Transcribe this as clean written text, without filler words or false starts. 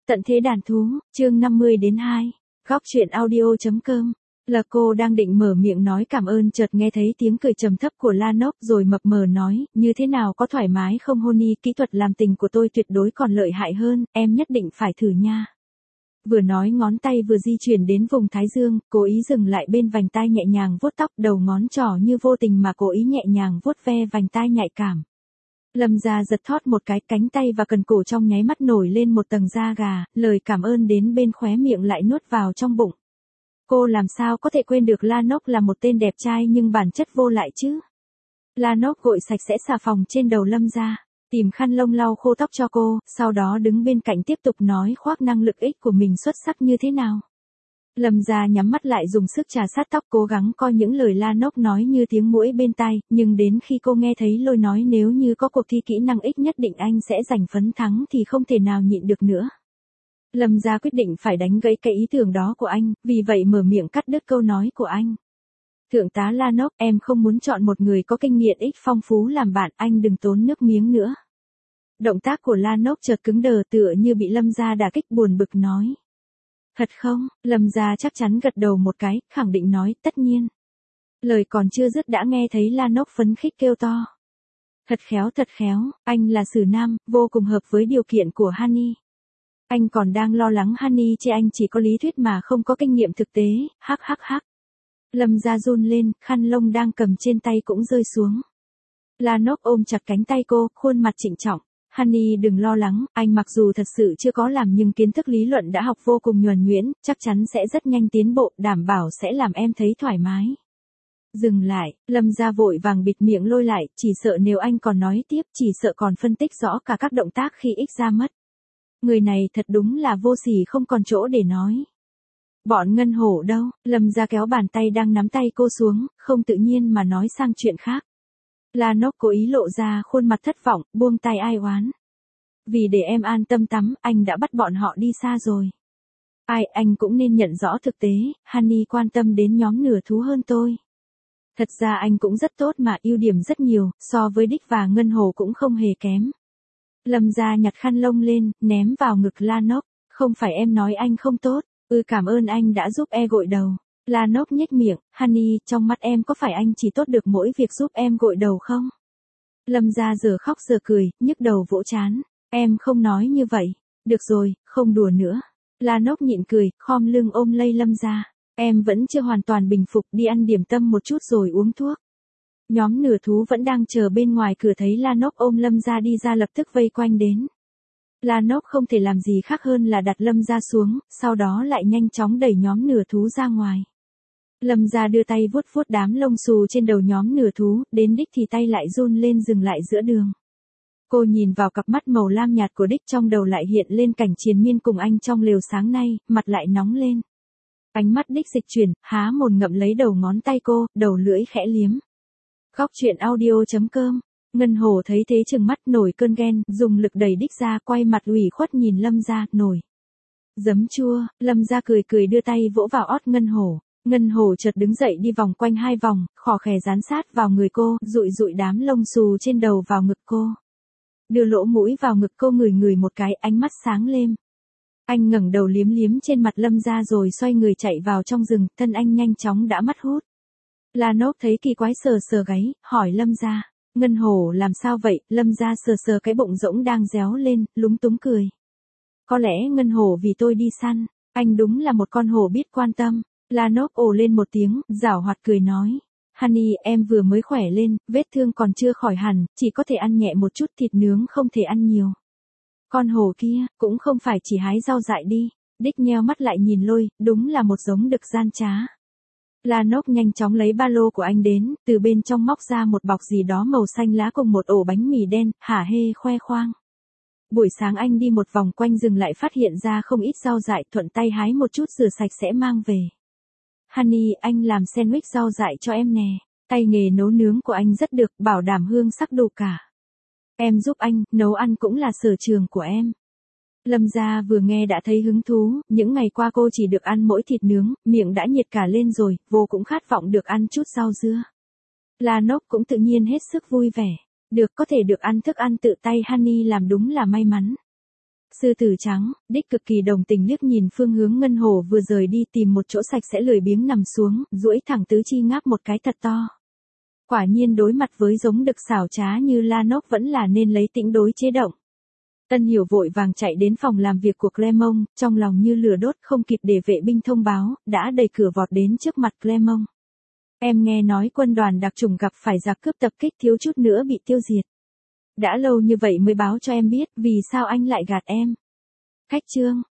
Tận thế đàn thú, chương 50 đến 2. Góc truyện audio.com. Là cô đang định mở miệng nói cảm ơn chợt nghe thấy tiếng cười trầm thấp của Lanok rồi mập mờ nói, như thế nào có thoải mái không Honey, kỹ thuật làm tình của tôi tuyệt đối còn lợi hại hơn, em nhất định phải thử nha. Vừa nói ngón tay vừa di chuyển đến vùng thái dương, cố ý dừng lại bên vành tai nhẹ nhàng vuốt tóc, đầu ngón trỏ như vô tình mà cố ý nhẹ nhàng vuốt ve vành tai nhạy cảm. Lâm Gia giật thót một cái, cánh tay và cần cổ trong nháy mắt nổi lên một tầng da gà, lời cảm ơn đến bên khóe miệng lại nuốt vào trong bụng. Cô làm sao có thể quên được Lanok là một tên đẹp trai nhưng bản chất vô lại chứ. Lanok gội sạch sẽ xà phòng trên đầu Lâm Gia, tìm khăn lông lau khô tóc cho cô, sau đó đứng bên cạnh tiếp tục nói khoác năng lực ích của mình xuất sắc như thế nào. Lâm Gia nhắm mắt lại dùng sức trà sát tóc cố gắng coi những lời Lanok nói như tiếng muỗi bên tai, nhưng đến khi cô nghe thấy Lôi nói nếu như có cuộc thi kỹ năng ích nhất định anh sẽ giành phấn thắng thì không thể nào nhịn được nữa. Lâm Gia quyết định phải đánh gãy cái ý tưởng đó của anh, vì vậy mở miệng cắt đứt câu nói của anh. Thượng tá Lanok, em không muốn chọn một người có kinh nghiệm ích phong phú làm bạn, anh đừng tốn nước miếng nữa. Động tác của Lanok chợt cứng đờ tựa như bị Lâm Gia đả kích buồn bực nói. Thật không? Lâm Gia chắc chắn gật đầu một cái, khẳng định nói, tất nhiên. Lời còn chưa dứt đã nghe thấy Lanok phấn khích kêu to. Thật khéo, anh là xử nam, vô cùng hợp với điều kiện của Honey. Anh còn đang lo lắng Honey chê anh chỉ có lý thuyết mà không có kinh nghiệm thực tế, hắc. Lâm Gia run lên, khăn lông đang cầm trên tay cũng rơi xuống. Lanok ôm chặt cánh tay cô, khuôn mặt trịnh trọng. Honey đừng lo lắng, anh mặc dù thật sự chưa có làm nhưng kiến thức lý luận đã học vô cùng nhuần nhuyễn, chắc chắn sẽ rất nhanh tiến bộ, đảm bảo sẽ làm em thấy thoải mái. Dừng lại, Lâm Gia vội vàng bịt miệng Lôi lại, chỉ sợ nếu anh còn nói tiếp, chỉ sợ còn phân tích rõ cả các động tác khi ích ra mất. Người này thật đúng là vô sỉ không còn chỗ để nói. Bọn ngân hổ đâu? Lâm Gia kéo bàn tay đang nắm tay cô xuống, không tự nhiên mà nói sang chuyện khác. Lanok cố ý lộ ra khuôn mặt thất vọng, buông tay ai oán. Vì để em an tâm tắm, anh đã bắt bọn họ đi xa rồi. Anh cũng nên nhận rõ thực tế, Honey quan tâm đến nhóm nửa thú hơn tôi. Thật ra anh cũng rất tốt mà, ưu điểm rất nhiều, so với Đích và Ngân Hồ cũng không hề kém. Lâm Gia nhặt khăn lông lên, ném vào ngực Lanok, không phải em nói anh không tốt, cảm ơn anh đã giúp gội đầu. Lanok nhếch miệng, Honey, trong mắt em có phải anh chỉ tốt được mỗi việc giúp em gội đầu không? Lâm Gia giờ khóc giờ cười, nhức đầu vỗ trán. Em không nói như vậy. Được rồi, không đùa nữa. Lanok nhịn cười, khom lưng ôm lấy Lâm Gia. Em vẫn chưa hoàn toàn bình phục, đi ăn điểm tâm một chút rồi uống thuốc. Nhóm nửa thú vẫn đang chờ bên ngoài cửa thấy Lanok ôm Lâm Gia đi ra lập tức vây quanh đến. Lanok không thể làm gì khác hơn là đặt Lâm Gia xuống, sau đó lại nhanh chóng đẩy nhóm nửa thú ra ngoài. Lâm Gia đưa tay vuốt đám lông xù trên đầu nhóm nửa thú, đến Đích thì tay lại run lên dừng lại giữa đường. Cô nhìn vào cặp mắt màu lam nhạt của Đích trong đầu lại hiện lên cảnh triền miên cùng anh trong lều sáng nay, mặt lại nóng lên. Ánh mắt Đích dịch chuyển, há mồm ngậm lấy đầu ngón tay cô, đầu lưỡi khẽ liếm. Góc truyện audio.com. Ngân Hồ thấy thế trừng mắt nổi cơn ghen, dùng lực đẩy Đích ra quay mặt ủy khuất nhìn Lâm Gia, nổi. Giấm chua, Lâm Gia cười đưa tay vỗ vào ót Ngân Hồ. Ngân Hồ chợt đứng dậy đi vòng quanh 2 vòng, khò khè dán sát vào người cô, dụi đám lông xù trên đầu vào ngực cô. Đưa lỗ mũi vào ngực cô ngửi một cái, ánh mắt sáng lên. Anh ngẩng đầu liếm trên mặt Lâm Gia rồi xoay người chạy vào trong rừng, thân anh nhanh chóng đã mất hút. Lanok thấy kỳ quái sờ gáy, hỏi Lâm Gia, Ngân Hồ làm sao vậy? Lâm Gia sờ cái bụng rỗng đang réo lên, lúng túng cười. Có lẽ Ngân Hồ vì tôi đi săn, anh đúng là một con hổ biết quan tâm. Lanok ồ lên một tiếng, giảo hoạt cười nói. Honey, em vừa mới khỏe lên, vết thương còn chưa khỏi hẳn, chỉ có thể ăn nhẹ một chút, thịt nướng không thể ăn nhiều. Con hổ kia, cũng không phải chỉ hái rau dại đi. Đích nheo mắt lại nhìn Lôi, đúng là một giống đực gian trá. Lanok nhanh chóng lấy ba lô của anh đến, từ bên trong móc ra một bọc gì đó màu xanh lá cùng một ổ bánh mì đen, hả hê khoe khoang. Buổi sáng anh đi một vòng quanh rừng lại phát hiện ra không ít rau dại, thuận tay hái một chút rửa sạch sẽ mang về. Honey, anh làm sandwich rau dại cho em nè. Tay nghề nấu nướng của anh rất được, bảo đảm hương sắc đủ cả. Em giúp anh, nấu ăn cũng là sở trường của em. Lâm Gia vừa nghe đã thấy hứng thú, những ngày qua cô chỉ được ăn mỗi thịt nướng, miệng đã nhiệt cả lên rồi, vô cũng khát vọng được ăn chút rau dưa. Lanok cũng tự nhiên hết sức vui vẻ. Có thể được ăn thức ăn tự tay Honey làm đúng là may mắn. Sư tử trắng, đích cực kỳ đồng tình liếc nhìn phương hướng Ngân Hổ vừa rời đi, tìm một chỗ sạch sẽ lười biếng nằm xuống, duỗi thẳng tứ chi ngáp một cái thật to. Quả nhiên đối mặt với giống đực xảo trá như Lanok vẫn là nên lấy tĩnh đối chế động. Tân Hiểu vội vàng chạy đến phòng làm việc của Clermont, trong lòng như lửa đốt, không kịp để vệ binh thông báo, đã đẩy cửa vọt đến trước mặt Clermont. Em nghe nói quân đoàn đặc chủng gặp phải giặc cướp tập kích, thiếu chút nữa bị tiêu diệt. Đã lâu như vậy mới báo cho em biết, vì sao anh lại gạt em? Khách trương,